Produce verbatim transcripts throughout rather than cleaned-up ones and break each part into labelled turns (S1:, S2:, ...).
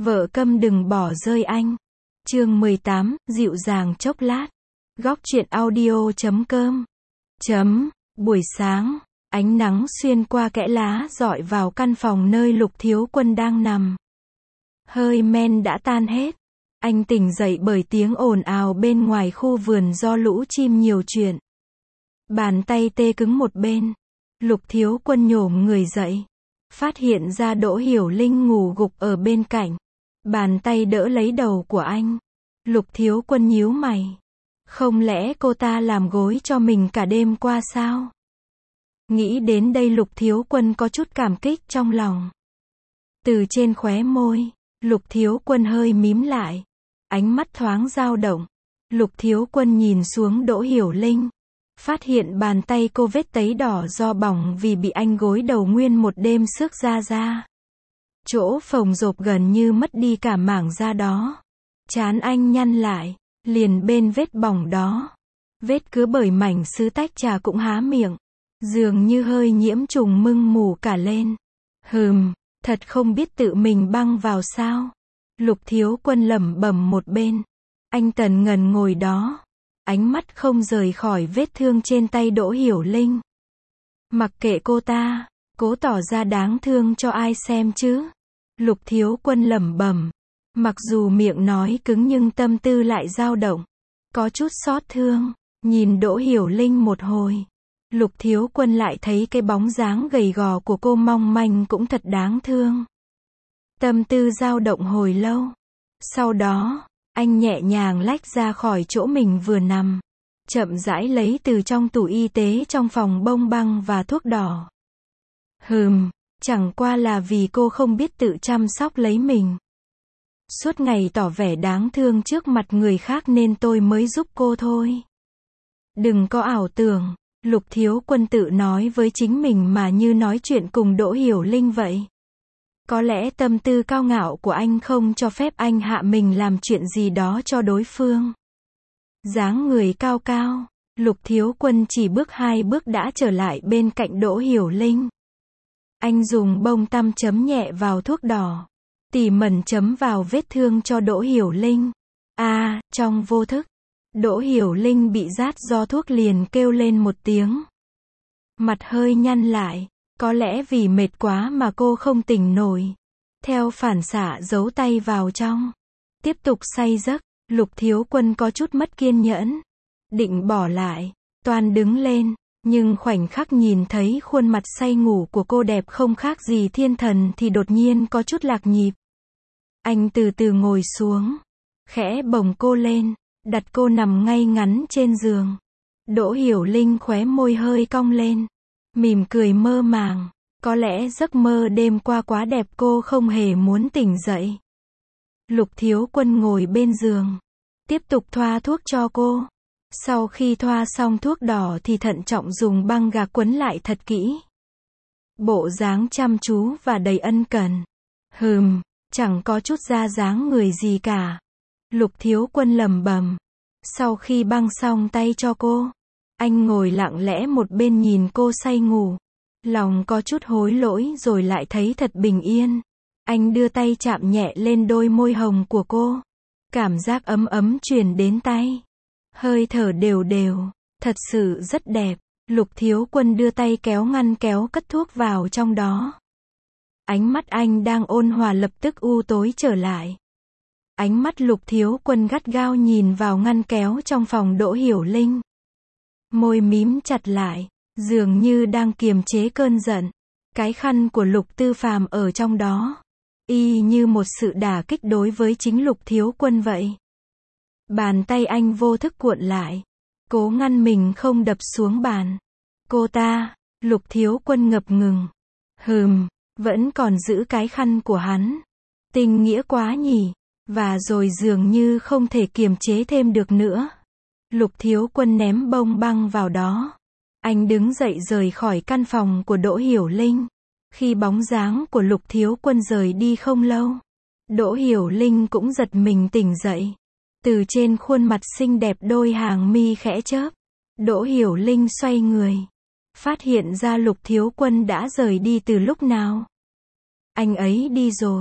S1: Vợ câm đừng bỏ rơi anh. Chương mười tám, dịu dàng chốc lát. Góc truyện audio chấm com. Chấm, buổi sáng, ánh nắng xuyên qua kẽ lá rọi vào căn phòng nơi Lục Thiếu Quân đang nằm. Hơi men đã tan hết. Anh tỉnh dậy bởi tiếng ồn ào bên ngoài khu vườn do lũ chim nhiều chuyện. Bàn tay tê cứng một bên. Lục Thiếu Quân nhổm người dậy. Phát hiện ra Đỗ Hiểu Linh ngủ gục ở bên cạnh. Bàn tay đỡ lấy đầu của anh. Lục Thiếu Quân nhíu mày. Không lẽ cô ta làm gối cho mình cả đêm qua sao? Nghĩ đến đây Lục Thiếu Quân có chút cảm kích trong lòng. Từ trên khóe môi, Lục Thiếu Quân hơi mím lại. Ánh mắt thoáng dao động. Lục Thiếu Quân nhìn xuống Đỗ Hiểu Linh. Phát hiện bàn tay cô vết tấy đỏ do bỏng vì bị anh gối đầu nguyên một đêm xước da ra. Chỗ phồng rộp gần như mất đi cả mảng da đó. Trán anh nhăn lại, liền bên vết bỏng đó. Vết cứa bởi mảnh sứ tách trà cũng há miệng. Dường như hơi nhiễm trùng mưng mù cả lên. Hừm, thật không biết tự mình băng vào sao. Lục Thiếu Quân lẩm bẩm một bên. Anh tần ngần ngồi đó. Ánh mắt không rời khỏi vết thương trên tay Đỗ Hiểu Linh. Mặc kệ cô ta, cố tỏ ra đáng thương cho ai xem chứ. Lục Thiếu Quân lẩm bẩm. Mặc dù miệng nói cứng nhưng tâm tư lại dao động. Có chút xót thương. Nhìn Đỗ Hiểu Linh một hồi. Lục Thiếu Quân lại thấy cái bóng dáng gầy gò của cô mong manh cũng thật đáng thương. Tâm tư dao động hồi lâu. Sau đó, anh nhẹ nhàng lách ra khỏi chỗ mình vừa nằm. Chậm rãi lấy từ trong tủ y tế trong phòng bông băng và thuốc đỏ. Hừm, chẳng qua là vì cô không biết tự chăm sóc lấy mình. Suốt ngày tỏ vẻ đáng thương trước mặt người khác nên tôi mới giúp cô thôi. Đừng có ảo tưởng, Lục Thiếu Quân tự nói với chính mình mà như nói chuyện cùng Đỗ Hiểu Linh vậy. Có lẽ tâm tư cao ngạo của anh không cho phép anh hạ mình làm chuyện gì đó cho đối phương. Dáng người cao cao, Lục Thiếu Quân chỉ bước hai bước đã trở lại bên cạnh Đỗ Hiểu Linh. Anh dùng bông tăm chấm nhẹ vào thuốc đỏ. Tỉ mẩn chấm vào vết thương cho Đỗ Hiểu Linh. À, trong vô thức, Đỗ Hiểu Linh bị rát do thuốc liền kêu lên một tiếng. Mặt hơi nhăn lại. Có lẽ vì mệt quá mà cô không tỉnh nổi. Theo phản xạ giấu tay vào trong. Tiếp tục say giấc, Lục Thiếu Quân có chút mất kiên nhẫn. Định bỏ lại, toan đứng lên, nhưng khoảnh khắc nhìn thấy khuôn mặt say ngủ của cô đẹp không khác gì thiên thần thì đột nhiên có chút lạc nhịp. Anh từ từ ngồi xuống, khẽ bồng cô lên, đặt cô nằm ngay ngắn trên giường. Đỗ Hiểu Linh khóe môi hơi cong lên. Mỉm cười mơ màng. Có lẽ giấc mơ đêm qua quá đẹp cô không hề muốn tỉnh dậy. Lục Thiếu Quân ngồi bên giường. Tiếp tục thoa thuốc cho cô. Sau khi thoa xong thuốc đỏ thì thận trọng dùng băng gạc quấn lại thật kỹ. Bộ dáng chăm chú và đầy ân cần. Hừm, chẳng có chút da dáng người gì cả. Lục Thiếu Quân lẩm bẩm. Sau khi băng xong tay cho cô, anh ngồi lặng lẽ một bên nhìn cô say ngủ. Lòng có chút hối lỗi rồi lại thấy thật bình yên. Anh đưa tay chạm nhẹ lên đôi môi hồng của cô. Cảm giác ấm ấm truyền đến tay. Hơi thở đều đều. Thật sự rất đẹp. Lục Thiếu Quân đưa tay kéo ngăn kéo cất thuốc vào trong đó. Ánh mắt anh đang ôn hòa lập tức u tối trở lại. Ánh mắt Lục Thiếu Quân gắt gao nhìn vào ngăn kéo trong phòng Đỗ Hiểu Linh. Môi mím chặt lại, dường như đang kiềm chế cơn giận. Cái khăn của Lục Tư Phàm ở trong đó, y như một sự đả kích đối với chính Lục Thiếu Quân vậy. Bàn tay anh vô thức cuộn lại, cố ngăn mình không đập xuống bàn. Cô ta, Lục Thiếu Quân ngập ngừng. Hừm, vẫn còn giữ cái khăn của hắn. Tình nghĩa quá nhỉ. Và rồi dường như không thể kiềm chế thêm được nữa. Lục Thiếu Quân ném bông băng vào đó. Anh đứng dậy rời khỏi căn phòng của Đỗ Hiểu Linh. Khi bóng dáng của Lục Thiếu Quân rời đi không lâu, Đỗ Hiểu Linh cũng giật mình tỉnh dậy. Từ trên khuôn mặt xinh đẹp đôi hàng mi khẽ chớp. Đỗ Hiểu Linh xoay người. Phát hiện ra Lục Thiếu Quân đã rời đi từ lúc nào. Anh ấy đi rồi.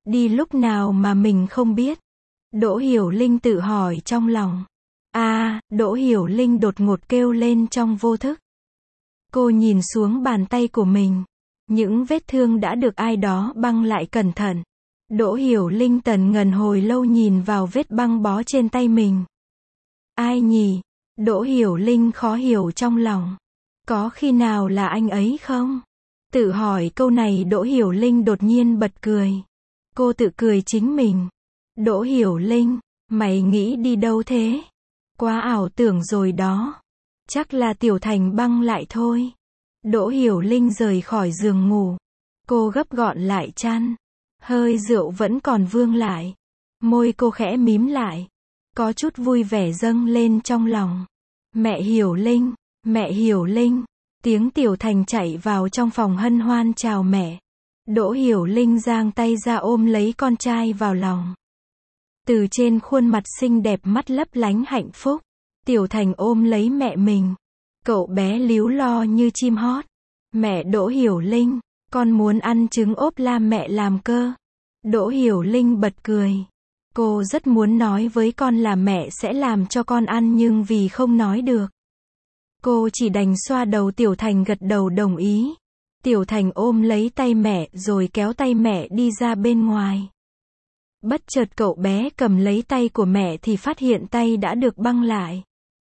S1: Đi lúc nào mà mình không biết? Đỗ Hiểu Linh tự hỏi trong lòng. A, à, Đỗ Hiểu Linh đột ngột kêu lên trong vô thức. Cô nhìn xuống bàn tay của mình. Những vết thương đã được ai đó băng lại cẩn thận. Đỗ Hiểu Linh tần ngần hồi lâu nhìn vào vết băng bó trên tay mình. Ai nhỉ? Đỗ Hiểu Linh khó hiểu trong lòng. Có khi nào là anh ấy không? Tự hỏi câu này Đỗ Hiểu Linh đột nhiên bật cười. Cô tự cười chính mình. Đỗ Hiểu Linh, mày nghĩ đi đâu thế? Quá ảo tưởng rồi đó. Chắc là Tiểu Thành băng lại thôi. Đỗ Hiểu Linh rời khỏi giường ngủ. Cô gấp gọn lại chăn. Hơi rượu vẫn còn vương lại. Môi cô khẽ mím lại. Có chút vui vẻ dâng lên trong lòng. Mẹ Hiểu Linh, mẹ Hiểu Linh. Tiếng Tiểu Thành chạy vào trong phòng hân hoan chào mẹ. Đỗ Hiểu Linh giang tay ra ôm lấy con trai vào lòng. Từ trên khuôn mặt xinh đẹp mắt lấp lánh hạnh phúc. Tiểu Thành ôm lấy mẹ mình. Cậu bé líu lo như chim hót. Mẹ Đỗ Hiểu Linh, con muốn ăn trứng ốp la mẹ làm cơ. Đỗ Hiểu Linh bật cười. Cô rất muốn nói với con là mẹ sẽ làm cho con ăn nhưng vì không nói được. Cô chỉ đành xoa đầu Tiểu Thành gật đầu đồng ý. Tiểu Thành ôm lấy tay mẹ rồi kéo tay mẹ đi ra bên ngoài. Bất chợt cậu bé cầm lấy tay của mẹ thì phát hiện tay đã được băng lại.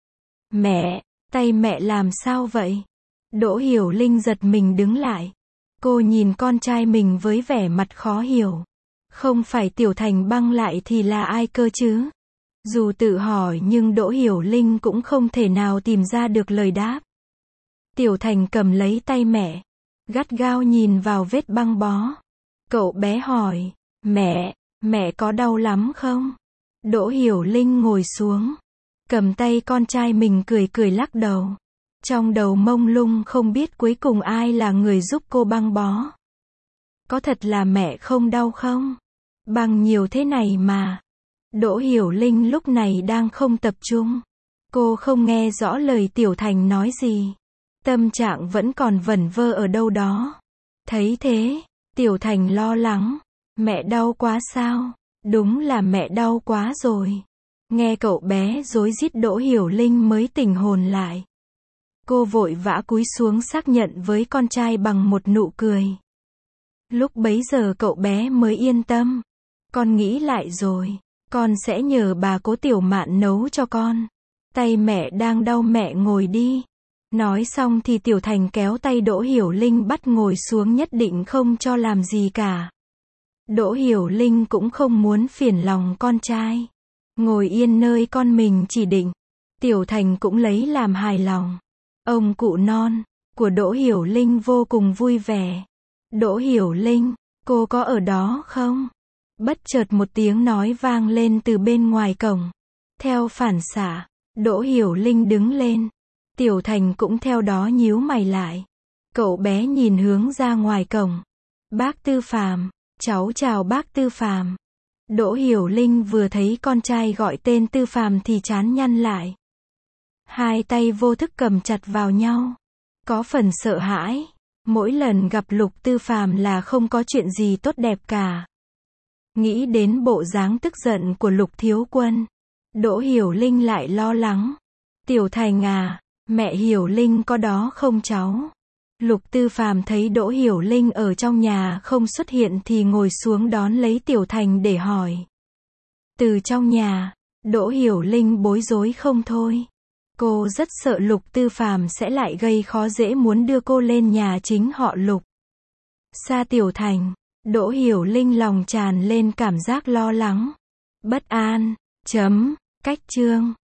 S1: Mẹ, tay mẹ làm sao vậy? Đỗ Hiểu Linh giật mình đứng lại. Cô nhìn con trai mình với vẻ mặt khó hiểu. Không phải Tiểu Thành băng lại thì là ai cơ chứ? Dù tự hỏi nhưng Đỗ Hiểu Linh cũng không thể nào tìm ra được lời đáp. Tiểu Thành cầm lấy tay mẹ. Gắt gao nhìn vào vết băng bó. Cậu bé hỏi. Mẹ, mẹ có đau lắm không? Đỗ Hiểu Linh ngồi xuống. Cầm tay con trai mình cười cười lắc đầu. Trong đầu mông lung không biết cuối cùng ai là người giúp cô băng bó. Có thật là mẹ không đau không? Băng nhiều thế này mà. Đỗ Hiểu Linh lúc này đang không tập trung. Cô không nghe rõ lời Tiểu Thành nói gì. Tâm trạng vẫn còn vẩn vơ ở đâu đó. Thấy thế, Tiểu Thành lo lắng. Mẹ đau quá sao? Đúng là mẹ đau quá rồi. Nghe cậu bé rối rít Đỗ Hiểu Linh mới tỉnh hồn lại. Cô vội vã cúi xuống xác nhận với con trai bằng một nụ cười. Lúc bấy giờ cậu bé mới yên tâm. Con nghĩ lại rồi. Con sẽ nhờ bà Cố Tiểu Mạn nấu cho con. Tay mẹ đang đau mẹ ngồi đi. Nói xong thì Tiểu Thành kéo tay Đỗ Hiểu Linh bắt ngồi xuống nhất định không cho làm gì cả. Đỗ Hiểu Linh cũng không muốn phiền lòng con trai. Ngồi yên nơi con mình chỉ định. Tiểu Thành cũng lấy làm hài lòng. Ông cụ non của Đỗ Hiểu Linh vô cùng vui vẻ. Đỗ Hiểu Linh, cô có ở đó không? Bất chợt một tiếng nói vang lên từ bên ngoài cổng. Theo phản xạ, Đỗ Hiểu Linh đứng lên. Tiểu Thành cũng theo đó nhíu mày lại. Cậu bé nhìn hướng ra ngoài cổng. Bác Tư Phàm, cháu chào bác Tư Phàm. Đỗ Hiểu Linh vừa thấy con trai gọi tên Tư Phàm thì trán nhăn lại. Hai tay vô thức cầm chặt vào nhau. Có phần sợ hãi. Mỗi lần gặp Lục Tư Phàm là không có chuyện gì tốt đẹp cả. Nghĩ đến bộ dáng tức giận của Lục Thiếu Quân. Đỗ Hiểu Linh lại lo lắng. Tiểu Thành à, mẹ Hiểu Linh có đó không cháu? Lục Tư Phàm thấy Đỗ Hiểu Linh ở trong nhà không xuất hiện thì ngồi xuống đón lấy Tiểu Thành để hỏi. Từ trong nhà, Đỗ Hiểu Linh bối rối không thôi. Cô rất sợ Lục Tư Phàm sẽ lại gây khó dễ muốn đưa cô lên nhà chính họ Lục. Xa Tiểu Thành, Đỗ Hiểu Linh lòng tràn lên cảm giác lo lắng, bất an. Chấm, cách chương.